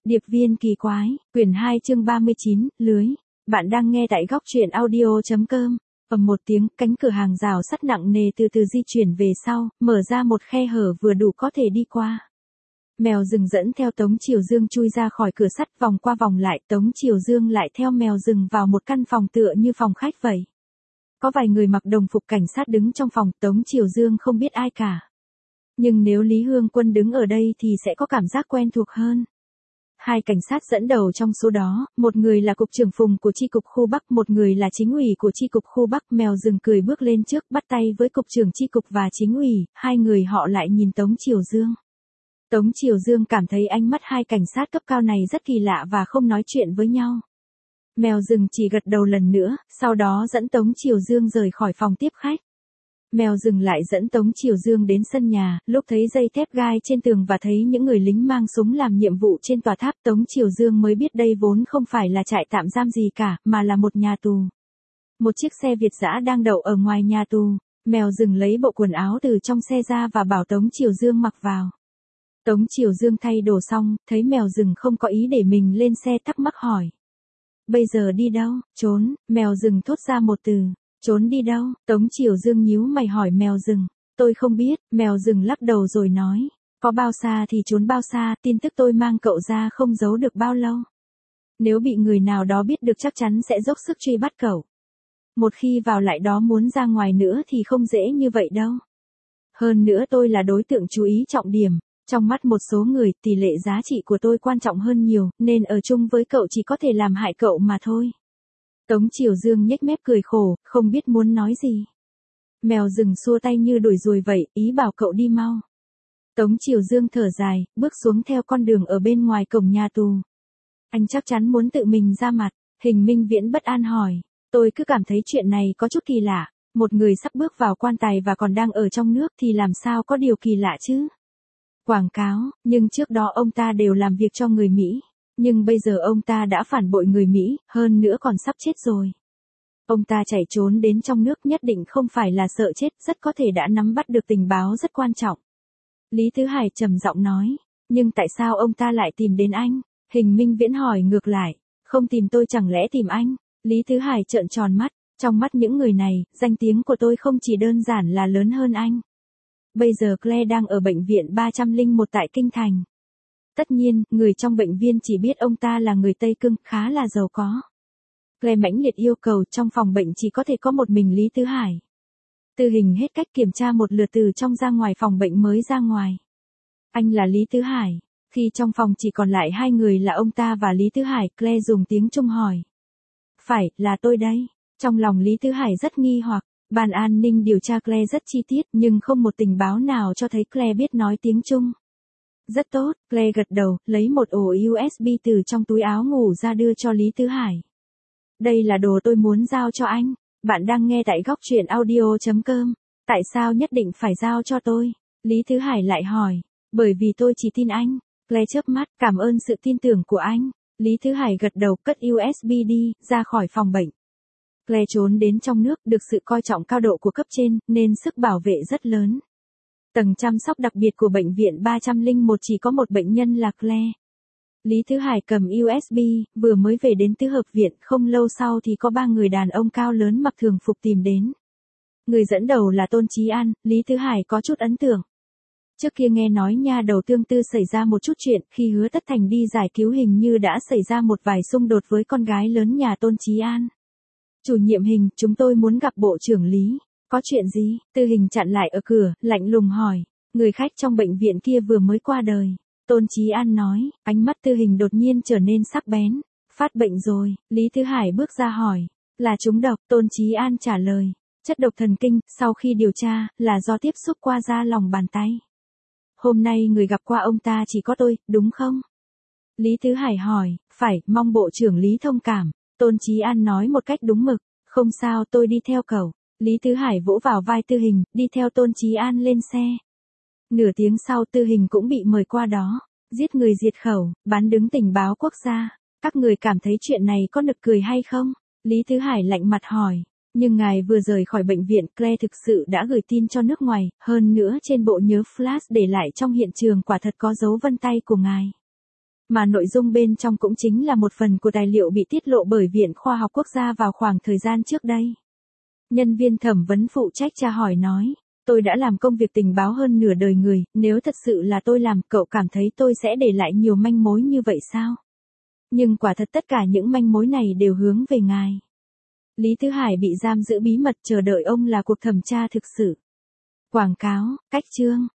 Điệp viên kỳ quái, quyển 2 chương 39, lưới. Bạn đang nghe tại góc truyện audio.com. Ầm một tiếng, cánh cửa hàng rào sắt nặng nề từ từ di chuyển về sau, mở ra một khe hở vừa đủ có thể đi qua. Mèo rừng dẫn theo Tống Triều Dương chui ra khỏi cửa sắt, vòng qua vòng lại, Tống Triều Dương lại theo mèo rừng vào một căn phòng tựa như phòng khách vậy. Có vài người mặc đồng phục cảnh sát đứng trong phòng, Tống Triều Dương không biết ai cả. Nhưng nếu Lý Hương Quân đứng ở đây thì sẽ có cảm giác quen thuộc hơn. Hai cảnh sát dẫn đầu trong số đó, một người là cục trưởng Phùng của chi cục khu Bắc, một người là chính ủy của chi cục khu Bắc. Mèo rừng cười bước lên trước, bắt tay với cục trưởng chi cục và chính ủy, hai người họ lại nhìn Tống Triều Dương. Tống Triều Dương cảm thấy ánh mắt hai cảnh sát cấp cao này rất kỳ lạ và không nói chuyện với nhau. Mèo rừng chỉ gật đầu lần nữa, sau đó dẫn Tống Triều Dương rời khỏi phòng tiếp khách. Mèo rừng lại dẫn Tống Triều Dương đến sân nhà, lúc thấy dây thép gai trên tường và thấy những người lính mang súng làm nhiệm vụ trên tòa tháp, Tống Triều Dương mới biết đây vốn không phải là trại tạm giam gì cả, mà là một nhà tù. Một chiếc xe Việt dã đang đậu ở ngoài nhà tù. Mèo rừng lấy bộ quần áo từ trong xe ra và bảo Tống Triều Dương mặc vào. Tống Triều Dương thay đồ xong, thấy mèo rừng không có ý để mình lên xe, thắc mắc hỏi. Bây giờ đi đâu? Trốn. Mèo rừng thốt ra một từ. Trốn đi đâu? Tống Triều Dương nhíu mày hỏi mèo rừng. Tôi không biết. Mèo rừng lắc đầu rồi nói. Có bao xa thì trốn bao xa, tin tức tôi mang cậu ra không giấu được bao lâu. Nếu bị người nào đó biết được chắc chắn sẽ dốc sức truy bắt cậu. Một khi vào lại đó muốn ra ngoài nữa thì không dễ như vậy đâu. Hơn nữa tôi là đối tượng chú ý trọng điểm. Trong mắt một số người, tỷ lệ giá trị của tôi quan trọng hơn nhiều, nên ở chung với cậu chỉ có thể làm hại cậu mà thôi. Tống Triều Dương nhếch mép cười khổ, không biết muốn nói gì. Mèo rừng xua tay như đuổi ruồi vậy, ý bảo cậu đi mau. Tống Triều Dương thở dài, bước xuống theo con đường ở bên ngoài cổng nhà tù. Anh chắc chắn muốn tự mình ra mặt. Hình Minh Viễn bất an hỏi. Tôi cứ cảm thấy chuyện này có chút kỳ lạ. Một người sắp bước vào quan tài và còn đang ở trong nước thì làm sao có điều kỳ lạ chứ? Quảng cáo, nhưng trước đó ông ta đều làm việc cho người Mỹ. Nhưng bây giờ ông ta đã phản bội người Mỹ, hơn nữa còn sắp chết rồi. Ông ta chạy trốn đến trong nước nhất định không phải là sợ chết, rất có thể đã nắm bắt được tình báo rất quan trọng. Lý Tứ Hải trầm giọng nói, nhưng tại sao ông ta lại tìm đến anh? Hình Minh Viễn hỏi ngược lại, không tìm tôi chẳng lẽ tìm anh? Lý Tứ Hải trợn tròn mắt, trong mắt những người này, danh tiếng của tôi không chỉ đơn giản là lớn hơn anh. Bây giờ Claire đang ở bệnh viện 301 tại Kinh Thành. Tất nhiên, người trong bệnh viện chỉ biết ông ta là người Tây Cưng, khá là giàu có. Claire mãnh liệt yêu cầu trong phòng bệnh chỉ có thể có một mình Lý Tứ Hải. Tư Hình hết cách kiểm tra một lượt từ trong ra ngoài phòng bệnh mới ra ngoài. Anh là Lý Tứ Hải. Khi trong phòng chỉ còn lại hai người là ông ta và Lý Tứ Hải, Claire dùng tiếng Trung hỏi. Phải, là tôi đây. Trong lòng Lý Tứ Hải rất nghi hoặc. Ban an ninh điều tra Claire rất chi tiết nhưng không một tình báo nào cho thấy Claire biết nói tiếng Trung. Rất tốt, Claire gật đầu, lấy một ổ USB từ trong túi áo ngủ ra đưa cho Lý Tứ Hải. Đây là đồ tôi muốn giao cho anh. Bạn đang nghe tại góc truyện audio.com. Tại sao nhất định phải giao cho tôi? Lý Tứ Hải lại hỏi. Bởi vì tôi chỉ tin anh. Claire chớp mắt, cảm ơn sự tin tưởng của anh. Lý Tứ Hải gật đầu, cất USB đi, ra khỏi phòng bệnh. Claire trốn đến trong nước, được sự coi trọng cao độ của cấp trên, nên sức bảo vệ rất lớn. Tầng chăm sóc đặc biệt của bệnh viện 301 chỉ có một bệnh nhân là Claire. Lý Tứ Hải cầm USB, vừa mới về đến tứ hợp viện, không lâu sau thì có ba người đàn ông cao lớn mặc thường phục tìm đến. Người dẫn đầu là Tôn Chí An, Lý Tứ Hải có chút ấn tượng. Trước kia nghe nói nha đầu Tương Tư xảy ra một chút chuyện, khi Hứa Tất Thành đi giải cứu hình như đã xảy ra một vài xung đột với con gái lớn nhà Tôn Chí An. Chủ nhiệm Hình, chúng tôi muốn gặp bộ trưởng Lý. Có chuyện gì? Tư Hình chặn lại ở cửa, lạnh lùng hỏi. Người khách trong bệnh viện kia vừa mới qua đời. Tôn Chí An nói, ánh mắt Tư Hình đột nhiên trở nên sắc bén. Phát bệnh rồi, Lý Tứ Hải bước ra hỏi. Là trúng độc, Tôn Chí An trả lời. Chất độc thần kinh, sau khi điều tra, là do tiếp xúc qua da lòng bàn tay. Hôm nay người gặp qua ông ta chỉ có tôi, đúng không? Lý Tứ Hải hỏi, phải, mong bộ trưởng Lý thông cảm. Tôn Chí An nói một cách đúng mực, không sao tôi đi theo cậu. Lý Tứ Hải vỗ vào vai Tư Hình, đi theo Tôn Chí An lên xe. Nửa tiếng sau Tư Hình cũng bị mời qua đó. Giết người diệt khẩu, bán đứng tình báo quốc gia. Các người cảm thấy chuyện này có nực cười hay không? Lý Tứ Hải lạnh mặt hỏi. Nhưng ngài vừa rời khỏi bệnh viện, Claire thực sự đã gửi tin cho nước ngoài, hơn nữa trên bộ nhớ flash để lại trong hiện trường quả thật có dấu vân tay của ngài. Mà nội dung bên trong cũng chính là một phần của tài liệu bị tiết lộ bởi Viện Khoa học Quốc gia vào khoảng thời gian trước đây. Nhân viên thẩm vấn phụ trách tra hỏi nói, tôi đã làm công việc tình báo hơn nửa đời người, nếu thật sự là tôi làm, cậu cảm thấy tôi sẽ để lại nhiều manh mối như vậy sao? Nhưng quả thật tất cả những manh mối này đều hướng về ngài. Lý Tứ Hải bị giam giữ bí mật, chờ đợi ông là cuộc thẩm tra thực sự. Quảng cáo, cách chương.